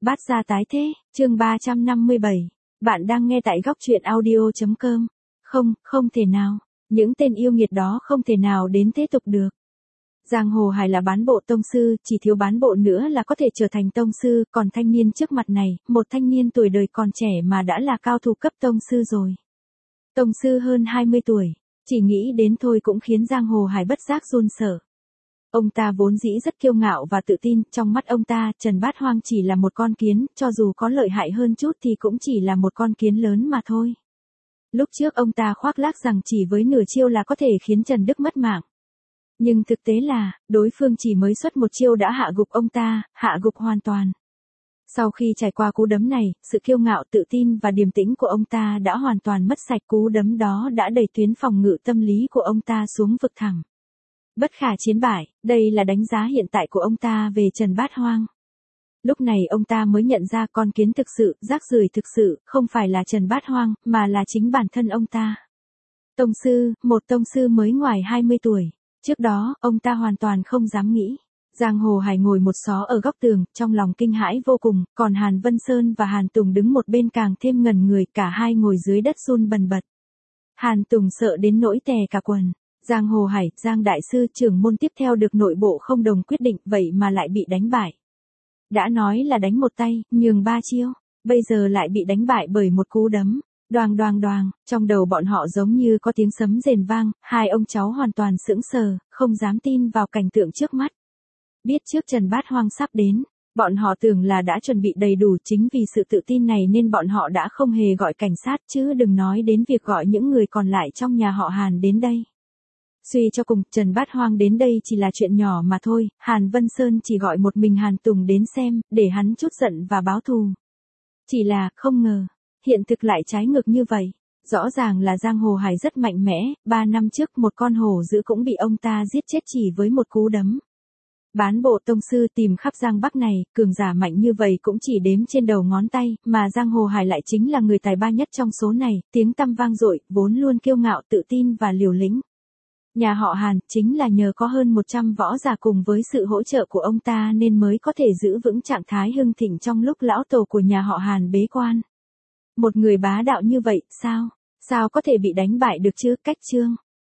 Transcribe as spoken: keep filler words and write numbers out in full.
Bát gia tái thế, chương ba trăm năm mươi bảy. Bạn đang nghe tại góc truyện audio.com. Không, không thể nào. Những tên yêu nghiệt đó không thể nào đến thế tục được. Giang Hồ Hải là bán bộ tông sư, chỉ thiếu bán bộ nữa là có thể trở thành tông sư, còn thanh niên trước mặt này, một thanh niên tuổi đời còn trẻ mà đã là cao thủ cấp tông sư rồi. Tông sư hơn hai mươi tuổi, chỉ nghĩ đến thôi cũng khiến Giang Hồ Hải bất giác run sợ. Ông ta vốn dĩ rất kiêu ngạo và tự tin, trong mắt ông ta, Trần Bát Hoang chỉ là một con kiến, cho dù có lợi hại hơn chút thì cũng chỉ là một con kiến lớn mà thôi. Lúc trước ông ta khoác lác rằng chỉ với nửa chiêu là có thể khiến Trần Đức mất mạng. Nhưng thực tế là, đối phương chỉ mới xuất một chiêu đã hạ gục ông ta, hạ gục hoàn toàn. Sau khi trải qua cú đấm này, sự kiêu ngạo tự tin và điềm tĩnh của ông ta đã hoàn toàn mất sạch, cú đấm đó đã đẩy tuyến phòng ngự tâm lý của ông ta xuống vực thẳm. Bất khả chiến bại, đây là đánh giá hiện tại của ông ta về Trần Bát Hoang. Lúc này ông ta mới nhận ra con kiến thực sự, rác rưởi thực sự, không phải là Trần Bát Hoang, mà là chính bản thân ông ta. Tông sư, một tông sư mới ngoài hai mươi tuổi. Trước đó, ông ta hoàn toàn không dám nghĩ. Giang Hồ Hải ngồi một xó ở góc tường, trong lòng kinh hãi vô cùng, còn Hàn Vân Sơn và Hàn Tùng đứng một bên càng thêm ngẩn người, cả hai ngồi dưới đất run bần bật. Hàn Tùng sợ đến nỗi tè cả quần. Giang Hồ Hải, Giang Đại Sư trưởng môn tiếp theo được nội bộ không đồng quyết định, vậy mà lại bị đánh bại. Đã nói là đánh một tay, nhường ba chiêu, bây giờ lại bị đánh bại bởi một cú đấm. Đoàng đoàng đoàng, trong đầu bọn họ giống như có tiếng sấm rền vang, hai ông cháu hoàn toàn sững sờ, không dám tin vào cảnh tượng trước mắt. Biết trước Trần Bát Hoang sắp đến, bọn họ tưởng là đã chuẩn bị đầy đủ, chính vì sự tự tin này nên bọn họ đã không hề gọi cảnh sát, chứ đừng nói đến việc gọi những người còn lại trong nhà họ Hàn đến đây. Suy cho cùng, Trần Bát Hoang đến đây chỉ là chuyện nhỏ mà thôi, Hàn Vân Sơn chỉ gọi một mình Hàn Tùng đến xem, để hắn trút giận và báo thù. Chỉ là, không ngờ, hiện thực lại trái ngược như vậy. Rõ ràng là Giang Hồ Hải rất mạnh mẽ, ba năm trước một con hổ dữ cũng bị ông ta giết chết chỉ với một cú đấm. Bán bộ tông sư tìm khắp Giang Bắc này, cường giả mạnh như vậy cũng chỉ đếm trên đầu ngón tay, mà Giang Hồ Hải lại chính là người tài ba nhất trong số này, tiếng tăm vang dội, vốn luôn kiêu ngạo tự tin và liều lĩnh. Nhà họ Hàn chính là nhờ có hơn một trăm võ giả cùng với sự hỗ trợ của ông ta nên mới có thể giữ vững trạng thái hưng thịnh trong lúc lão tổ của nhà họ Hàn bế quan. Một người bá đạo như vậy, sao? Sao có thể bị đánh bại được chứ? Cách chương.